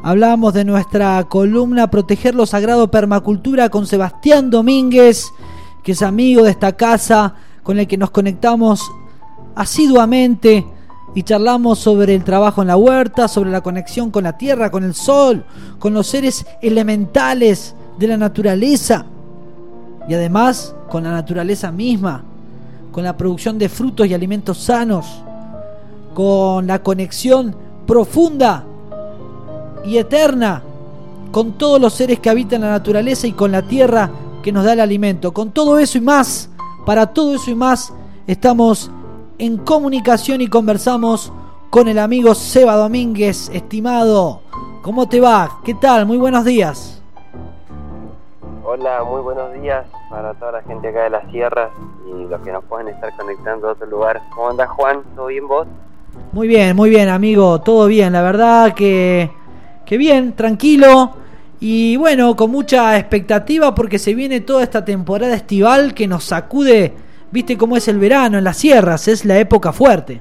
Hablábamos de nuestra columna Proteger lo Sagrado Permacultura con Sebastián Domínguez, que es amigo de esta casa, con el que nos conectamos asiduamente y charlamos sobre el trabajo en la huerta, sobre la conexión con la tierra, con el sol, con los seres elementales de la naturaleza y además con la naturaleza misma, con la producción de frutos y alimentos sanos, con la conexión profunda y eterna con todos los seres que habitan la naturaleza y con la tierra que nos da el alimento. Con todo eso y más, para todo eso y más, estamos en comunicación y conversamos con el amigo Seba Domínguez. Estimado, ¿cómo te va? ¿Qué tal? Muy buenos días. Hola, muy buenos días para toda la gente acá de la sierra y los que nos pueden estar conectando a otro lugar. ¿Cómo andás, Juan? ¿Todo bien vos? Muy bien, amigo, todo bien. La verdad que bien, tranquilo y bueno, con mucha expectativa porque se viene toda esta temporada estival que nos sacude. Viste cómo es el verano en las sierras, es la época fuerte.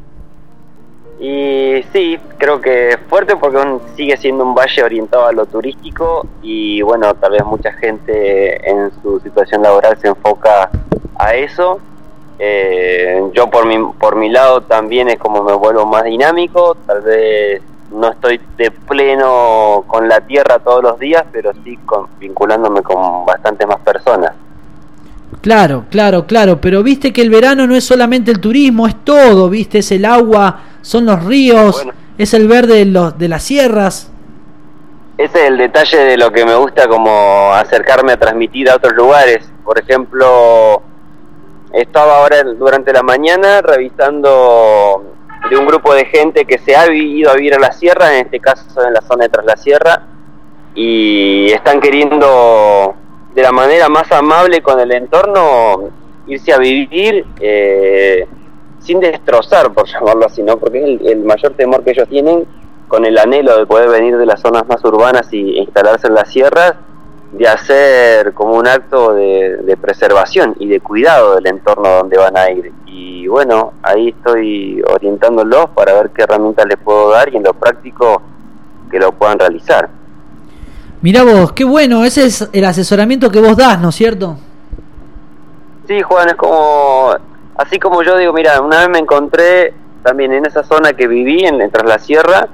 Y sí, creo que fuerte porque sigue siendo un valle orientado a lo turístico y bueno, tal vez mucha gente en su situación laboral se enfoca a eso. Yo por mi lado también es como me vuelvo más dinámico, tal vez no estoy de pleno con la tierra todos los días, pero sí vinculándome con bastantes más personas. Claro, pero viste que el verano no es solamente el turismo, es todo, viste, es el agua, son los ríos, bueno, es el verde de las sierras. Ese es el detalle de lo que me gusta, como acercarme a transmitir a otros lugares. Por ejemplo, estaba ahora durante la mañana revisando de un grupo de gente que se ha ido a vivir a la sierra, en este caso en la zona de Tras la Sierra, y están queriendo de la manera más amable con el entorno irse a vivir sin destrozar, por llamarlo así, ¿no? Porque es el mayor temor que ellos tienen, con el anhelo de poder venir de las zonas más urbanas y instalarse en las sierras, de hacer como un acto de preservación y de cuidado del entorno donde van a ir. Y bueno, ahí estoy orientándolos para ver qué herramientas les puedo dar y en lo práctico que lo puedan realizar. Mirá vos, qué bueno, ese es el asesoramiento que vos das, ¿no es cierto? Sí, Juan, es como, así como yo digo, mira, una vez me encontré también en esa zona que viví, en Tras la Sierra,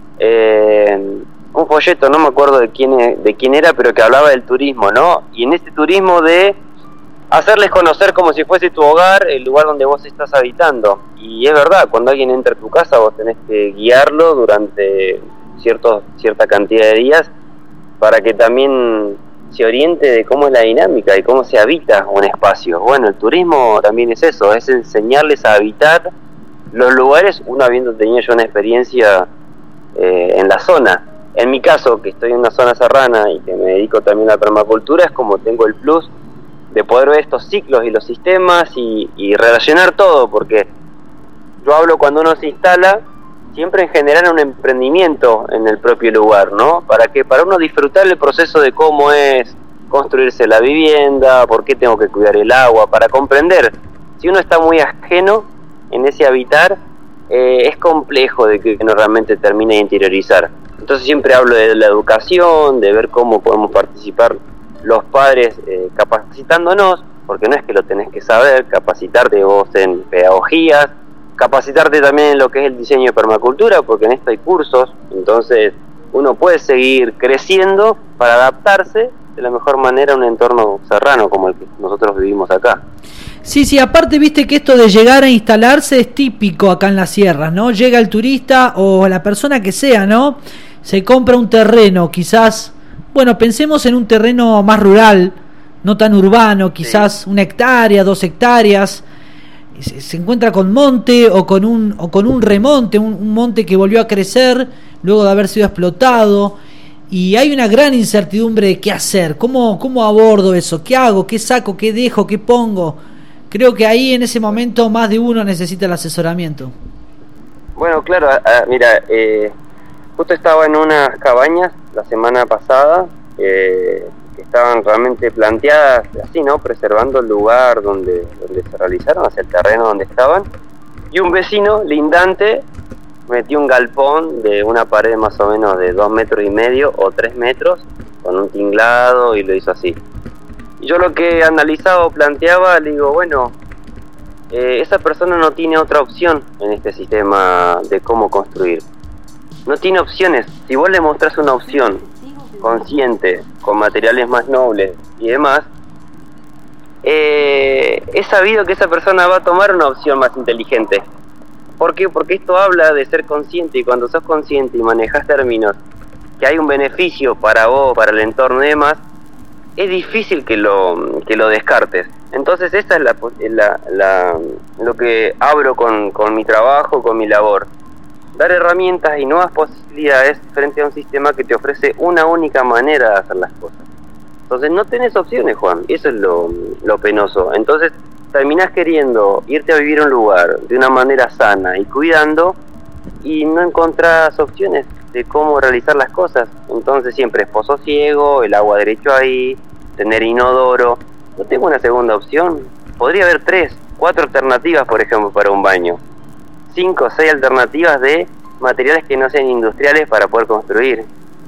un folleto, no me acuerdo de quién era, pero que hablaba del turismo, ¿no? Y en este turismo de hacerles conocer como si fuese tu hogar, el lugar donde vos estás habitando. Y es verdad, cuando alguien entra a tu casa vos tenés que guiarlo durante cierta cantidad de días para que también se oriente de cómo es la dinámica y cómo se habita un espacio. Bueno, el turismo también es eso, es enseñarles a habitar los lugares, uno habiendo tenido yo una experiencia en la zona. En mi caso, que estoy en una zona serrana y que me dedico también a la permacultura, es como tengo el plus de poder ver estos ciclos y los sistemas y relacionar todo, porque yo hablo cuando uno se instala, siempre en generar un emprendimiento en el propio lugar, ¿no? Para uno disfrutar el proceso de cómo es construirse la vivienda, por qué tengo que cuidar el agua, para comprender. Si uno está muy ajeno en ese habitar, es complejo de que uno realmente termine de interiorizar. Entonces siempre hablo de la educación, de ver cómo podemos participar los padres capacitándonos, porque no es que lo tenés que saber, capacitarte vos en pedagogías, capacitarte también en lo que es el diseño de permacultura, porque en esto hay cursos, entonces uno puede seguir creciendo para adaptarse de la mejor manera a un entorno serrano como el que nosotros vivimos acá. Sí, aparte viste que esto de llegar a instalarse es típico acá en las sierras, ¿no? Llega el turista o la persona que sea, ¿no? Se compra un terreno, quizás, bueno, pensemos en un terreno más rural, no tan urbano, quizás sí. 1 hectárea, 2 hectáreas, se encuentra con monte o con un remonte, un monte que volvió a crecer luego de haber sido explotado, y hay una gran incertidumbre de qué hacer, cómo abordo eso, qué hago, qué saco, qué dejo, qué pongo. Creo que ahí en ese momento más de uno necesita el asesoramiento. Bueno, claro, mira, justo estaba en unas cabañas la semana pasada que estaban realmente planteadas así, ¿no? Preservando el lugar donde se realizaron, hacia el terreno donde estaban. Y un vecino lindante metí un galpón de una pared más o menos de 2,5 metros o 3 metros, con un tinglado, y lo hizo así. Y yo lo que analizaba o planteaba, le digo, bueno, esa persona no tiene otra opción en este sistema de cómo construir. No tiene opciones. Si vos le mostrás una opción consciente, con materiales más nobles y demás, es sabido que esa persona va a tomar una opción más inteligente. ¿Por qué? Porque esto habla de ser consciente, y cuando sos consciente y manejás términos que hay un beneficio para vos, para el entorno y demás, es difícil que lo descartes. Entonces esa es lo que abro con mi trabajo, con mi labor. Dar herramientas y nuevas posibilidades frente a un sistema que te ofrece una única manera de hacer las cosas. Entonces no tenés opciones, Juan, y eso es lo penoso. Entonces terminás queriendo irte a vivir a un lugar de una manera sana y cuidando, y no encontrás opciones de cómo realizar las cosas. Entonces siempre es pozo ciego, el agua derecho ahí, tener inodoro. No tengo una segunda opción. Podría haber 3, 4 alternativas, por ejemplo, para un baño. 5 o 6 alternativas de materiales que no sean industriales para poder construir.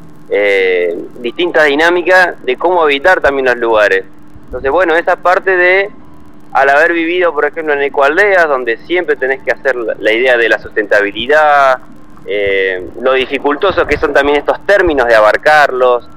Distintas dinámicas de cómo habitar también los lugares. Entonces, bueno, esa parte de, al haber vivido, por ejemplo, en ecoaldeas, donde siempre tenés que hacer la idea de la sustentabilidad, lo dificultoso que son también estos términos de abarcarlos,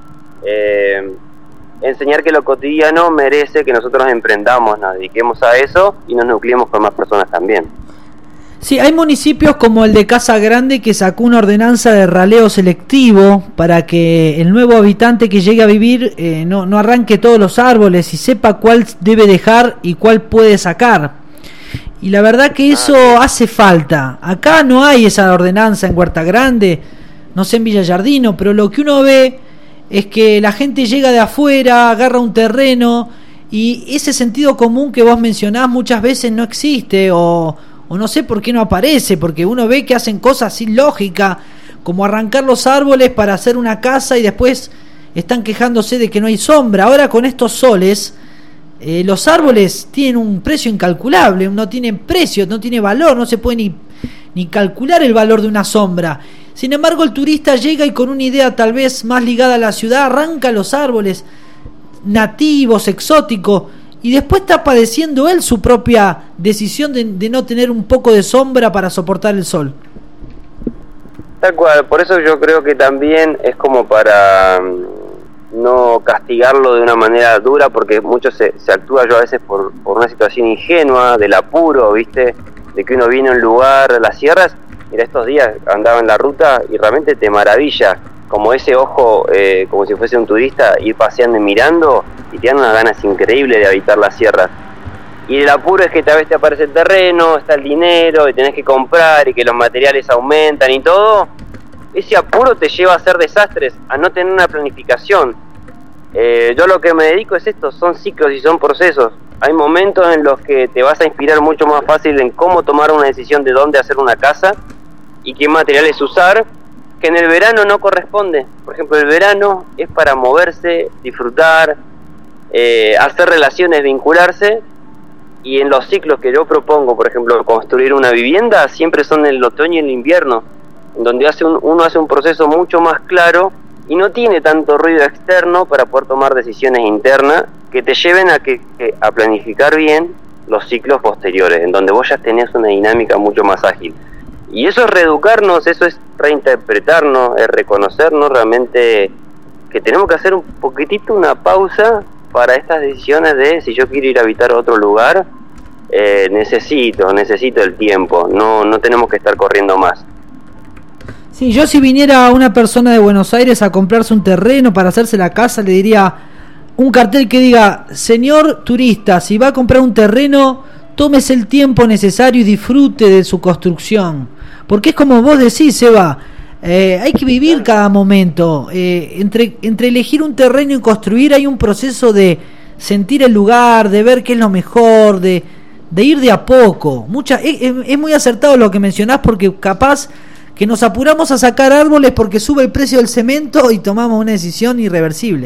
enseñar que lo cotidiano merece que nosotros emprendamos, nos dediquemos a eso y nos nucleemos con más personas también. Sí, hay municipios como el de Casa Grande que sacó una ordenanza de raleo selectivo para que el nuevo habitante que llegue a vivir no arranque todos los árboles y sepa cuál debe dejar y cuál puede sacar. Y la verdad que eso hace falta. Acá no hay esa ordenanza en Huerta Grande, no sé en Villa Yardino, pero lo que uno ve es que la gente llega de afuera, agarra un terreno, y ese sentido común que vos mencionás muchas veces no existe, o no sé por qué no aparece, porque uno ve que hacen cosas sin lógica, como arrancar los árboles para hacer una casa y después están quejándose de que no hay sombra. Ahora con estos soles, los árboles tienen un precio incalculable, no tienen precio, no tiene valor, no se puede ni calcular el valor de una sombra. Sin embargo, el turista llega y con una idea tal vez más ligada a la ciudad, arranca los árboles nativos, exóticos, y después está padeciendo él su propia decisión de no tener un poco de sombra para soportar el sol. Tal cual, por eso yo creo que también es como para no castigarlo de una manera dura, porque mucho se actúa yo a veces por una situación ingenua, del apuro, ¿viste? De que uno viene a un lugar, las sierras. Mira, estos días andaba en la ruta y realmente te maravilla, como ese ojo, como si fuese un turista, ir paseando y mirando, y te dan unas ganas increíbles de habitar las sierras. Y el apuro es que tal vez te aparece el terreno, está el dinero, y tenés que comprar, y que los materiales aumentan y todo. Ese apuro te lleva a hacer desastres, a no tener una planificación. Yo lo que me dedico es esto, son ciclos y son procesos. Hay momentos en los que te vas a inspirar mucho más fácil en cómo tomar una decisión de dónde hacer una casa y qué materiales usar, que en el verano no corresponde. Por ejemplo, el verano es para moverse, disfrutar, hacer relaciones, vincularse, y en los ciclos que yo propongo, por ejemplo, construir una vivienda, siempre son en el otoño y en el invierno, en donde uno hace un proceso mucho más claro y no tiene tanto ruido externo para poder tomar decisiones internas que te lleven a planificar bien los ciclos posteriores, en donde vos ya tenés una dinámica mucho más ágil. Y eso es reeducarnos, eso es reinterpretarnos, es reconocernos realmente que tenemos que hacer un poquitito una pausa para estas decisiones de si yo quiero ir a habitar a otro lugar, necesito el tiempo, no tenemos que estar corriendo más. Sí, yo si viniera una persona de Buenos Aires a comprarse un terreno para hacerse la casa, le diría un cartel que diga: señor turista, si va a comprar un terreno, tómese el tiempo necesario y disfrute de su construcción. Porque es como vos decís, Seba, hay que vivir cada momento. Entre elegir un terreno y construir hay un proceso de sentir el lugar, de ver qué es lo mejor, de ir de a poco. Es muy acertado lo que mencionás, porque capaz que nos apuramos a sacar árboles porque sube el precio del cemento y tomamos una decisión irreversible.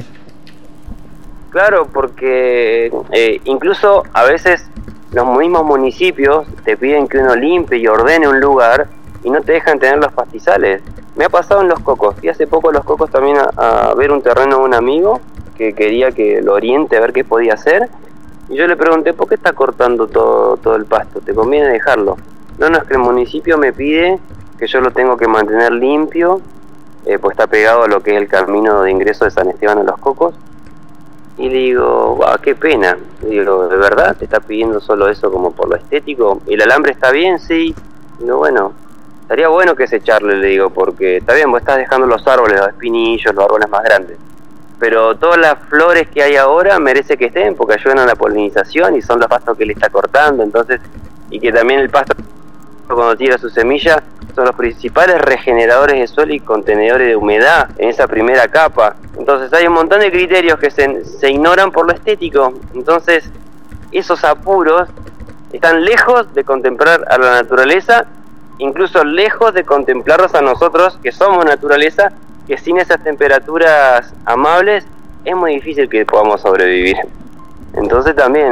Claro, porque incluso a veces los mismos municipios te piden que uno limpie y ordene un lugar, y no te dejan tener los pastizales. Me ha pasado en Los Cocos. Fui hace poco a Los Cocos también a ver un terreno de un amigo que quería que lo oriente a ver qué podía hacer. Y yo le pregunté, ¿por qué está cortando todo el pasto? ¿Te conviene dejarlo? No, es que el municipio me pide que yo lo tengo que mantener limpio, pues está pegado a lo que es el camino de ingreso de San Esteban a Los Cocos. Y le digo, qué pena. Le digo, ¿de verdad te está pidiendo solo eso como por lo estético? ¿El alambre está bien? Sí. Digo, bueno, estaría bueno que se echarle, le digo, porque está bien, vos estás dejando los árboles, los espinillos, los árboles más grandes, pero todas las flores que hay ahora merece que estén porque ayudan a la polinización y son los pastos que le está cortando. Entonces, y que también el pasto cuando tira su semilla son los principales regeneradores de suelo y contenedores de humedad en esa primera capa. Entonces hay un montón de criterios que se ignoran por lo estético. Entonces esos apuros están lejos de contemplar a la naturaleza, incluso lejos de contemplarnos a nosotros que somos naturaleza, que sin esas temperaturas amables es muy difícil que podamos sobrevivir. Entonces también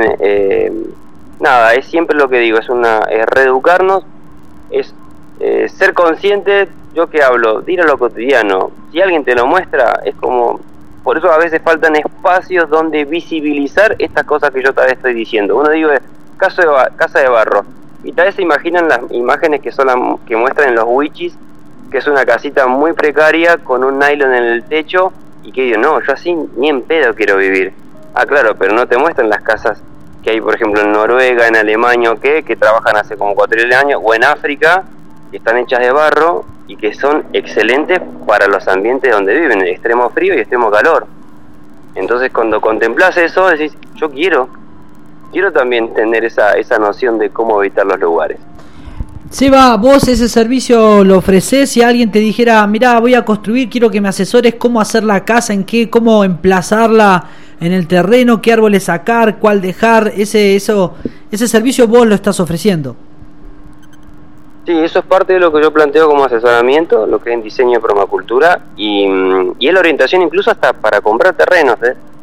nada, es siempre lo que digo, es reeducarnos, es ser consciente. Yo que hablo, de ir a lo cotidiano, si alguien te lo muestra, es como, por eso a veces faltan espacios donde visibilizar estas cosas que yo tal vez estoy diciendo. Uno digo, casa de barro, y tal vez se imaginan las imágenes que muestran en los wichis, que es una casita muy precaria con un nylon en el techo, y que digo, no, yo así ni en pedo quiero vivir. Claro, pero no te muestran las casas que hay, por ejemplo, en Noruega, en Alemania, que trabajan hace como 4 años, o en África, que están hechas de barro y que son excelentes para los ambientes donde viven, el extremo frío y extremo calor. Entonces, cuando contemplas eso, decís, yo quiero también tener esa noción de cómo habitar los lugares. Seba, vos ese servicio lo ofrecés. Si alguien te dijera, mirá, voy a construir, quiero que me asesores cómo hacer la casa, cómo emplazarla en el terreno, qué árboles sacar, cuál dejar, ese servicio vos lo estás ofreciendo. Sí, eso es parte de lo que yo planteo como asesoramiento, lo que es en diseño de permacultura, y es la orientación incluso hasta para comprar terrenos,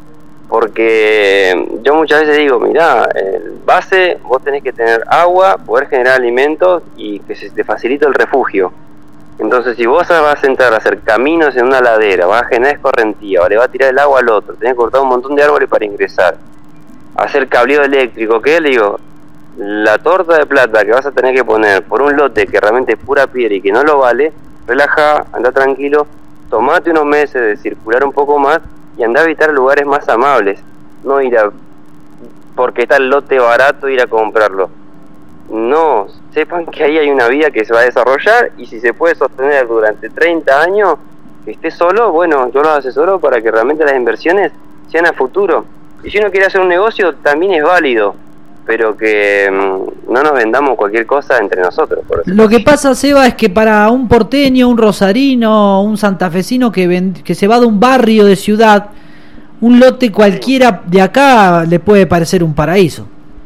porque yo muchas veces digo, mirá, base, vos tenés que tener agua, poder generar alimentos y que se te facilite el refugio. Entonces, si vos vas a entrar a hacer caminos en una ladera, vas a generar escorrentía, o le vas a tirar el agua al otro, tenés que cortar un montón de árboles para ingresar, hacer cableo eléctrico, ¿qué? Le digo, la torta de plata que vas a tener que poner por un lote que realmente es pura piedra y que no lo vale, relaja, anda tranquilo, tomate unos meses de circular un poco más y anda a evitar lugares más amables, no ir porque está el lote barato, ir a comprarlo. No, sepan que ahí hay una vida que se va a desarrollar, y si se puede sostener durante 30 años, que esté solo, bueno, yo los asesoro para que realmente las inversiones sean a futuro. Y si uno quiere hacer un negocio, también es válido, pero que no nos vendamos cualquier cosa entre nosotros. Lo que pasa, Seba, es que para un porteño, un rosarino, un santafesino que se va de un barrio de ciudad, un lote cualquiera de acá le puede parecer un paraíso.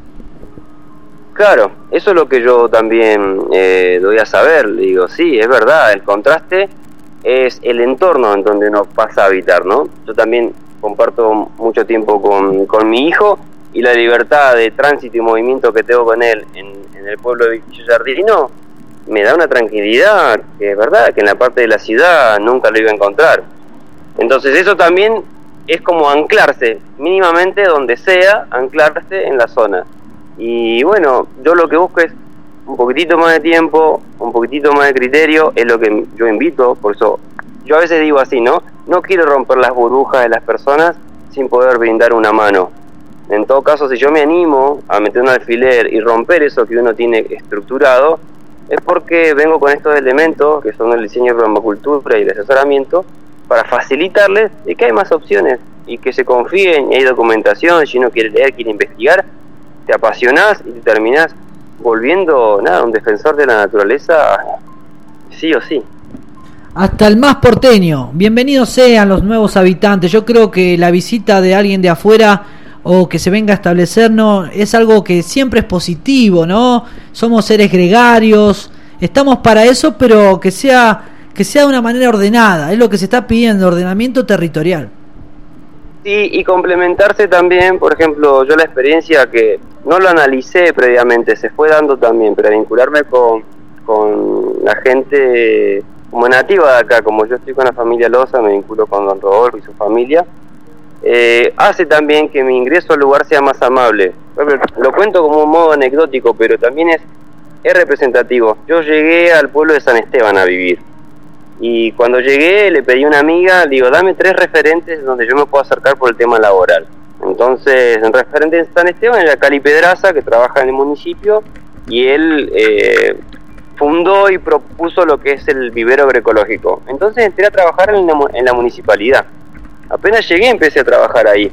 Claro, eso es lo que yo también doy a saber. Le digo, sí, es verdad, el contraste es el entorno en donde uno pasa a habitar, ¿no? Yo también comparto mucho tiempo con mi hijo, y la libertad de tránsito y movimiento que tengo con él en el pueblo de Villa Jardino me da una tranquilidad que es verdad que en la parte de la ciudad nunca lo iba a encontrar. Entonces eso también es como anclarse mínimamente donde sea, anclarse en la zona. Y bueno, yo lo que busco es un poquitito más de tiempo, un poquitito más de criterio, es lo que yo invito. Por eso yo a veces digo así, no quiero romper las burbujas de las personas sin poder brindar una mano. En todo caso, si yo me animo a meter un alfiler y romper eso que uno tiene estructurado, es porque vengo con estos elementos que son el diseño de permacultura y el asesoramiento para facilitarles de que hay más opciones y que se confíen, y hay documentación. Si uno quiere leer, quiere investigar, te apasionás y te terminás volviendo un defensor de la naturaleza sí o sí. Hasta el más porteño. Bienvenidos sean los nuevos habitantes. Yo creo que la visita de alguien de afuera o que se venga a establecernos es algo que siempre es positivo, ¿no? Somos seres gregarios, estamos para eso, pero que sea de una manera ordenada, es lo que se está pidiendo, ordenamiento territorial. Sí, y complementarse también, por ejemplo, yo la experiencia que no lo analicé previamente, se fue dando también, pero vincularme con con la gente como nativa de acá. Como yo estoy con la familia Loza, me vinculo con don Rodolfo y su familia, hace también que mi ingreso al lugar sea más amable. Lo cuento como un modo anecdótico, pero también es representativo. Yo llegué al pueblo de San Esteban a vivir, y cuando llegué le pedí a una amiga, le digo, dame 3 referentes donde yo me puedo acercar por el tema laboral. Entonces, el referente de San Esteban era Cali Pedraza, que trabaja en el municipio, y él fundó y propuso lo que es el vivero agroecológico. Entonces entré a trabajar en la municipalidad. Apenas llegué empecé a trabajar ahí.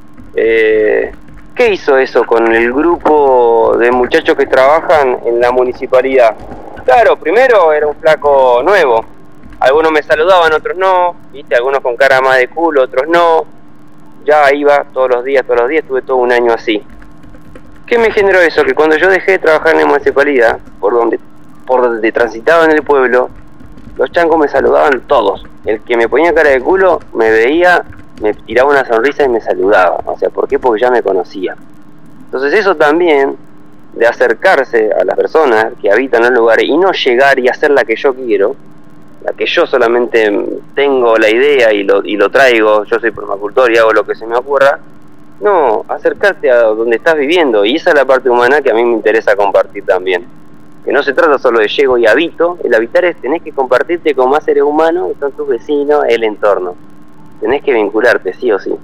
¿Qué hizo eso con el grupo de muchachos que trabajan en la municipalidad? Claro, primero era un flaco nuevo. Algunos me saludaban, otros no, ¿viste? Algunos con cara más de culo, otros no. Ya iba todos los días, estuve todo un año así. ¿Qué me generó eso? Que cuando yo dejé de trabajar en la municipalidad, por donde transitaba en el pueblo, los chancos me saludaban todos. El que me ponía cara de culo me veía, me tiraba una sonrisa y me saludaba. O sea, ¿por qué? Porque ya me conocía. Entonces eso también, de acercarse a las personas que habitan el lugar y no llegar y hacer la que yo quiero, la que yo solamente tengo la idea y lo traigo, yo soy permacultor y hago lo que se me ocurra. No, acercarte a donde estás viviendo, y esa es la parte humana que a mí me interesa compartir también. Que no se trata solo de llego y habito, el habitar es tenés que compartirte con más seres humanos, que son tus vecinos, el entorno. Tenés que vincularte, sí o sí.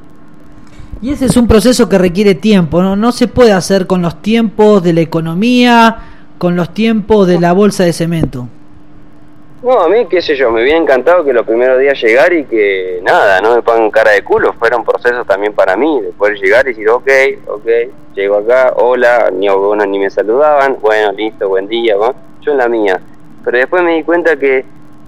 Y ese es un proceso que requiere tiempo, ¿no? No se puede hacer con los tiempos de la economía, con los tiempos de la bolsa de cemento. No, a mí, qué sé yo, me hubiera encantado que los primeros días llegar y que nada, no me pongan cara de culo, fueron procesos también para mí, de poder llegar y decir, ok, llego acá, hola, ni me saludaban, bueno, listo, buen día, ¿no? Yo en la mía. Pero después me di cuenta que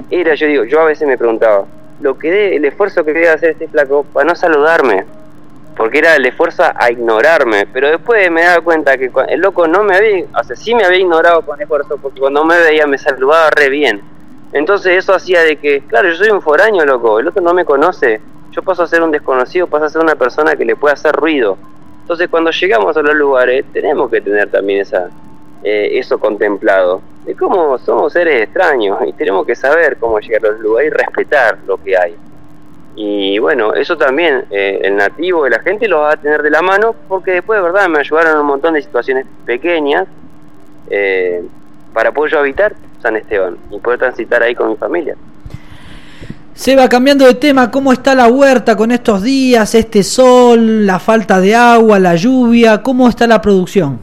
yo a veces me preguntaba, el esfuerzo que debía hacer este flaco para no saludarme, porque era el esfuerzo a ignorarme, pero después me daba cuenta que el loco sí me había ignorado con esfuerzo, porque cuando me veía me saludaba re bien. Entonces eso hacía de que, claro, yo soy un foráneo, loco, el otro no me conoce, yo paso a ser un desconocido, paso a ser una persona que le puede hacer ruido. Entonces cuando llegamos a los lugares tenemos que tener también eso contemplado, de cómo somos seres extraños y tenemos que saber cómo llegar a los lugares y respetar lo que hay. Y bueno, eso también el nativo de la gente lo va a tener de la mano, porque después de verdad me ayudaron en un montón de situaciones pequeñas para poder yo habitar San Esteban y poder transitar ahí con mi familia. Seba, cambiando de tema, ¿cómo está la huerta con estos días, este sol, la falta de agua, la lluvia? ¿Cómo está la producción?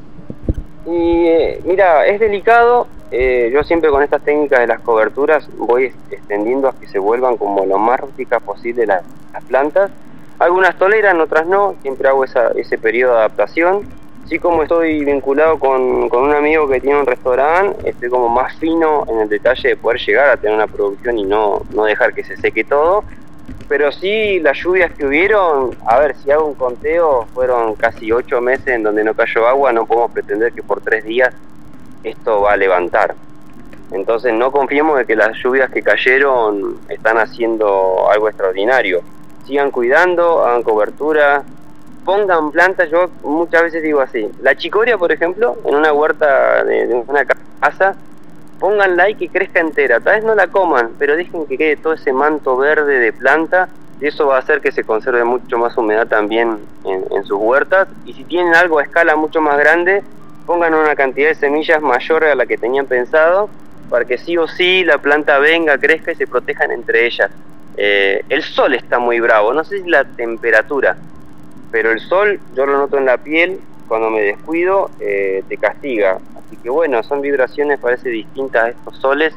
Y mira, es delicado. Yo siempre con estas técnicas de las coberturas voy extendiendo a que se vuelvan como lo más rústicas posible las plantas. Algunas toleran, otras no. Siempre hago ese periodo de adaptación. Sí, como estoy vinculado con un amigo que tiene un restaurante, estoy como más fino en el detalle de poder llegar a tener una producción y no dejar que se seque todo. Pero sí, las lluvias que hubieron, a ver, si hago un conteo, fueron casi 8 meses en donde no cayó agua. No podemos pretender que por 3 días esto va a levantar. Entonces no confiemos de que las lluvias que cayeron están haciendo algo extraordinario. Sigan cuidando, hagan cobertura, pongan plantas. Yo muchas veces digo así, la chicoria, por ejemplo, en una huerta de una casa, pónganla y que crezca entera. Tal vez no la coman, pero dejen que quede todo ese manto verde de planta, y eso va a hacer que se conserve mucho más humedad también en sus huertas. Y si tienen algo a escala mucho más grande, pongan una cantidad de semillas mayor a la que tenían pensado, para que sí o sí la planta venga, crezca y se protejan entre ellas. El sol está muy bravo, no sé si la temperatura, pero el sol yo lo noto en la piel, cuando me descuido te castiga. Así que bueno, son vibraciones parece distintas a estos soles,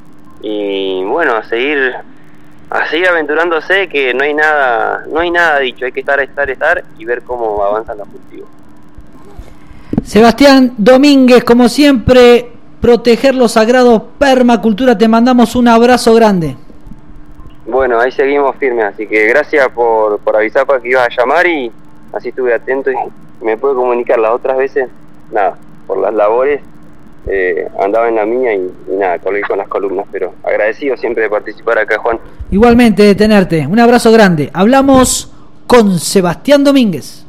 y bueno, a seguir aventurándose, que no hay nada dicho, hay que estar y ver cómo avanzan los cultivos. Sebastián Domínguez, como siempre, proteger los sagrados, permacultura, te mandamos un abrazo grande. Bueno, ahí seguimos firmes, así que gracias por avisar para que ibas a llamar, y así estuve atento y me pude comunicar. Las otras veces, nada, por las labores, andaba en la mía y nada, colgué con las columnas, pero agradecido siempre de participar acá, Juan. Igualmente de tenerte, un abrazo grande. Hablamos con Sebastián Domínguez.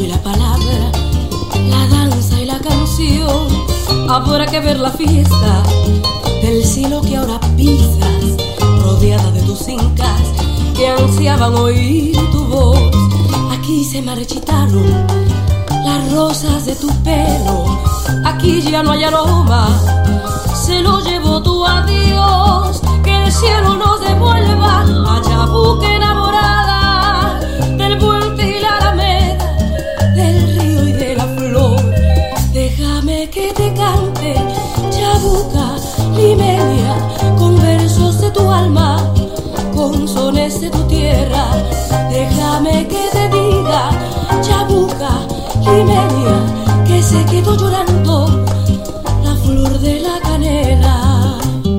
y la palabra, la danza y la canción. Habrá que ver la fiesta del cielo que ahora pisas, rodeada de tus incas que ansiaban oír tu voz. Aquí se marchitaron las rosas de tu pelo, aquí ya no hay aroma, se lo llevó tu adiós. Que el cielo nos devuelva a Chabuca enamorada del puente y la alameda, del río y de la flor. Déjame que te cante, Chabuca limeña, con versos de tu alma, con sones de tu tierra. Déjame que te diga, Chabuca limeña, que se quedó llorando la flor de la canela.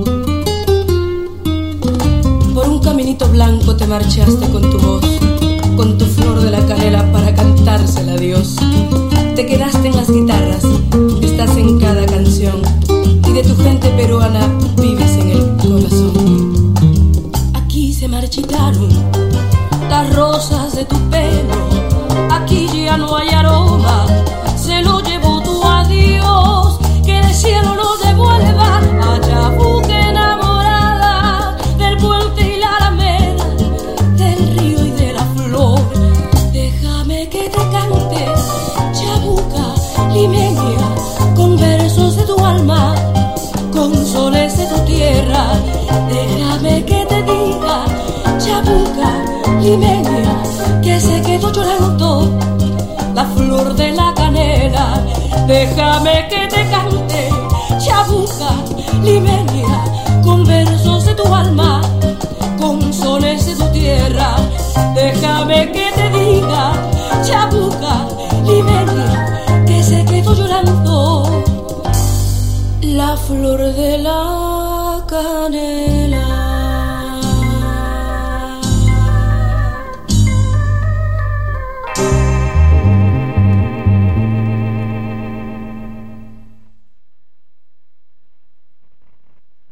Por un caminito blanco te marchaste con tu voz, con tu flor de la canela para cantársela a Dios. Te quedaste en las guitarras, estás en cada canción, y de tu gente peruana vives en el corazón. Aquí se marchitaron las rosas de tu pelo, aquí ya no hay aroma, se lo llevó tu adiós. Que el cielo nos devuelva a Chabuca enamorada del puente y la alameda, del río y de la flor. Déjame que te cante, Chabuca limeña, con versos de tu alma, con soles de tu tierra. Déjame que te diga, Chabuca limeña, que se quedó llorando la flor de la canela. Déjame que te cante, Chabuca limeña, con versos de tu alma, con sones de tu tierra. Déjame que te diga, Chabuca limeña, que se quedó llorando la flor de la canela.